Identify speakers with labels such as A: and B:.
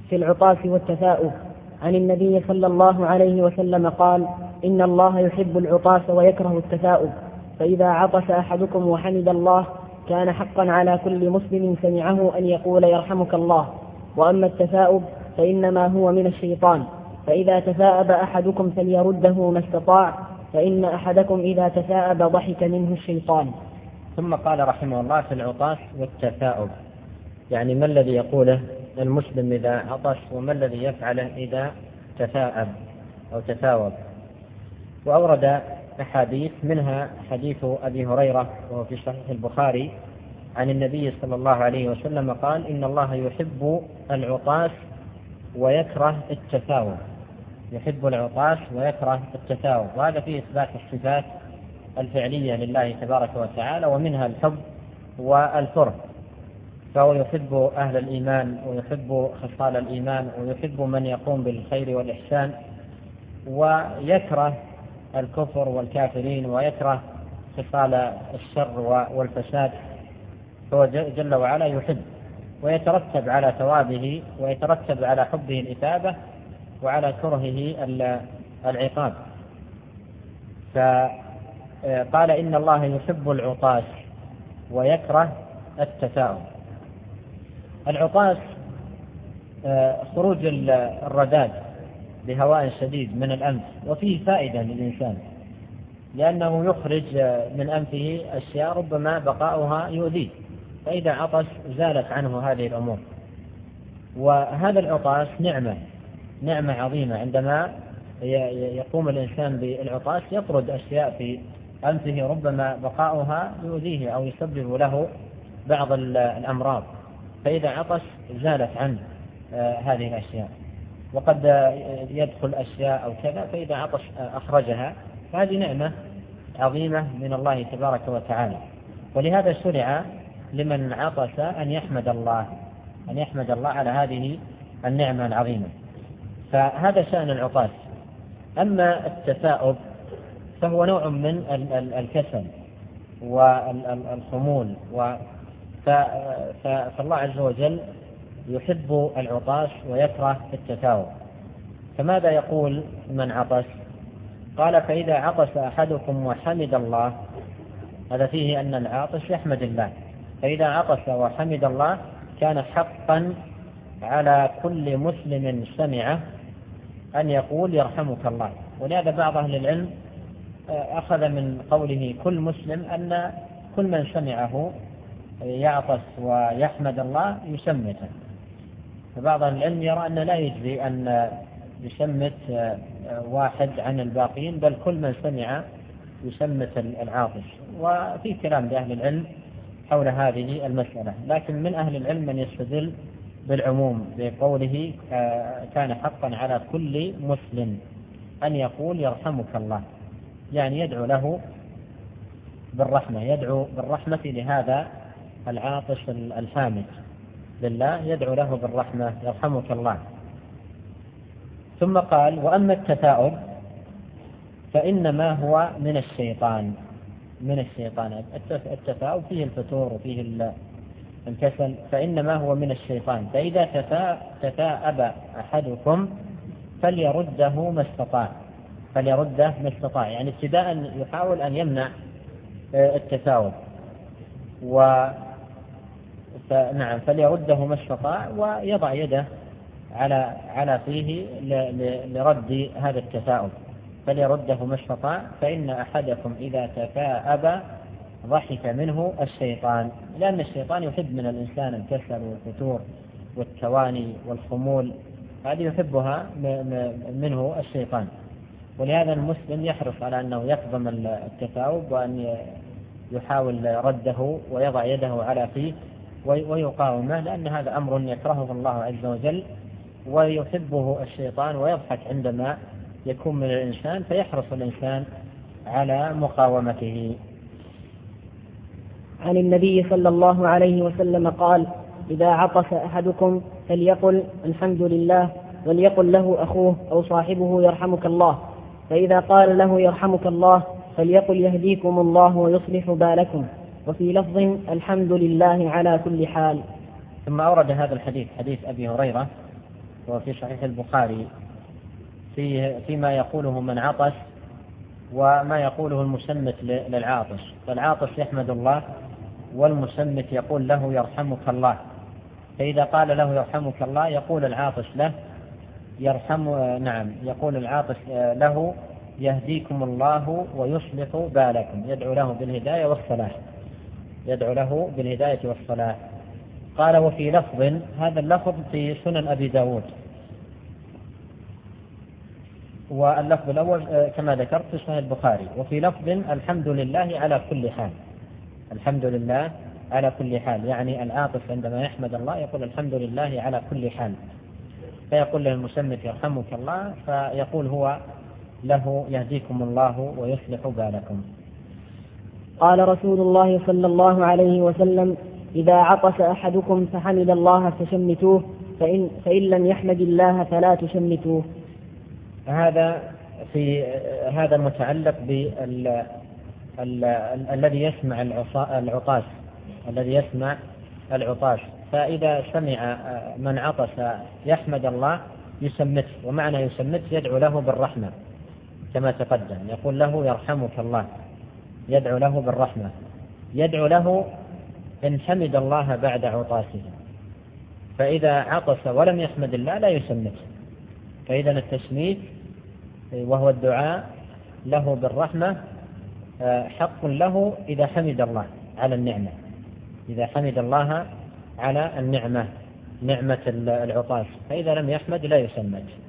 A: في العطاس والتثاؤب عن النبي صلى الله عليه وسلم قال: إن الله يحب العطاس ويكره التثاؤب، فإذا عطس أحدكم وحمد الله كان حقا على كل مسلم سمعه أن يقول يرحمك الله. وأما التثاؤب فإنما هو من الشيطان، فإذا تثاءب أحدكم فليرده ما استطاع، فإن أحدكم إذا تثاءب ضحك منه الشيطان.
B: ثم قال رحمه الله: في العطاس والتثاؤب، يعني ما الذي يقوله المسلم إذا عطس، وما الذي يفعله إذا تثاءب أو تثاوب. وأورد أحاديث، منها حديث أبي هريرة وهو في صحيح البخاري عن النبي صلى الله عليه وسلم قال: إن الله يحب العطاس ويكره التثاؤب. يحب العطاس ويكره التثاؤب، وهذا فيه إثبات الصفات الفعلية لله تبارك وتعالى، ومنها الحب والكره. فهو يحب أهل الإيمان ويحب خصال الإيمان ويحب من يقوم بالخير والإحسان، ويكره الكفر والكافرين ويكره خصال الشر والفساد. هو جل وعلا يحب، ويترتب على ثوابه ويترتب على حبه الإثابة وعلى كرهه العقاب. فقال: إن الله يحب العطاس ويكره التثاؤب. العطاس خروج الرداد بهواء شديد من الأنف، وفيه فائدة للإنسان، لأنه يخرج من أنفه أشياء ربما بقاؤها يؤذيه، فإذا عطس زالت عنه هذه الأمور. وهذا العطاس نعمة عظيمة. عندما يقوم الإنسان بالعطاس يطرد أشياء في أنفه ربما بقاؤها يؤذيه أو يسبب له بعض الأمراض، فإذا عطس زالت عنه هذه الأشياء. وقد يدخل أشياء أو كذا، فإذا عطس أخرجها، فهذه نعمة عظيمة من الله تبارك وتعالى. ولهذا شرع لمن عطس أن يحمد الله على هذه النعمة العظيمة. فهذا شأن العطاس. أما التثاؤب فهو نوع من الكسل والخمول، فالله عز وجل يحب العطاس ويكره التثاؤب. فماذا يقول من عطس؟ قال: فإذا عطس أحدكم وحمد الله، هذا فيه أن العاطس يحمد الله. فإذا عطس وحمد الله كان حقا على كل مسلم سمعه أن يقول يرحمك الله. ولهذا بعض أهل العلم أخذ من قوله كل مسلم أن كل من سمعه يعطس ويحمد الله يشمته. فبعض أهل العلم يرى أن لا يجزي أن يشمت واحد عن الباقين، بل كل من سمع يشمت العاطس. وفي كلام لأهل العلم حول هذه المسألة، لكن من أهل العلم من يستدل بالعموم بقوله كان حقا على كل مسلم أن يقول يرحمك الله، يعني يدعو له بالرحمة، يدعو بالرحمة لهذا العاطس الحامد لله، يدعو له بالرحمة يرحمك الله. ثم قال: وأما التثاؤب فإنما هو من الشيطان. التثاؤب فيه الفتور وفيه الكسل، فإنما هو من الشيطان. فإذا تثاءب أحدكم فليرده ما استطاع، يعني ابتداء يحاول أن يمنع التثاؤب. فليرده ما استطاع ويضع يده على فيه لرد هذا التثاؤب. فليرده ما استطاع، فإن أحدكم إذا تثاءب ضحك منه الشيطان، لأن الشيطان يحب من الإنسان الكسل والفتور والتواني والخمول، هذه يحبها منه الشيطان. ولهذا المسلم يحرص على أنه يكظم التثاؤب وأن يحاول رده ويضع يده على فيه ويقاومه، لأن هذا أمر يكرهه الله عز وجل ويحبه الشيطان، ويضحك عندما يكون من الإنسان، فيحرص الإنسان على مقاومته.
A: عن النبي صلى الله عليه وسلم قال: إذا عطس أحدكم فليقل الحمد لله، وليقل له أخوه أو صاحبه يرحمك الله. فإذا قال له يرحمك الله فليقل يهديكم الله ويصلح بالكم. وفي لفظ: الحمد لله على كل حال.
B: ثم أورد هذا الحديث، حديث أبي هريرة وفي صحيح البخاري فيما يقوله من عطس وما يقوله المسمت للعاطس. فالعاطس يحمد الله، والمسمت يقول له يرحمك الله. فإذا قال له يرحمك الله يقول العاطس له يقول العاطس له يهديكم الله ويصلح بالكم، يدعو له بالهداية والصلاح، يدعو له بالهداية والصلاح. قال وفي لفظ، هذا اللفظ في سنن أبي داود، واللفظ الأول كما ذكرت في صحيح البخاري. وفي لفظ الحمد لله على كل حال، الحمد لله على كل حال، يعني العاطس عندما يحمد الله يقول الحمد لله على كل حال، فيقول له المسمت يرحمك الله، فيقول هو له يهديكم الله ويصلح بالكم.
A: قال رسول الله صلى الله عليه وسلم: إذا عطس أحدكم فحمد الله فشمتوه، فإن لم يحمد الله فلا تشمتوه.
B: هذا متعلق الذي يسمع العطاس، الذي يسمع العطاس. فإذا سمع من عطس يحمد الله يسمته، ومعنى يسمته يدعو له بالرحمة كما تقدم، يقول له يرحمك الله، يدعو له بالرحمة، يدعو له إن حمد الله بعد عطاسه. فإذا عطس ولم يحمد الله لا يسمته. فإذا التسميت وهو الدعاء له بالرحمة حق له إذا حمد الله على النعمة، إذا حمد الله على النعمة، نعمة العطاس. فإذا لم يحمد لا يسمت.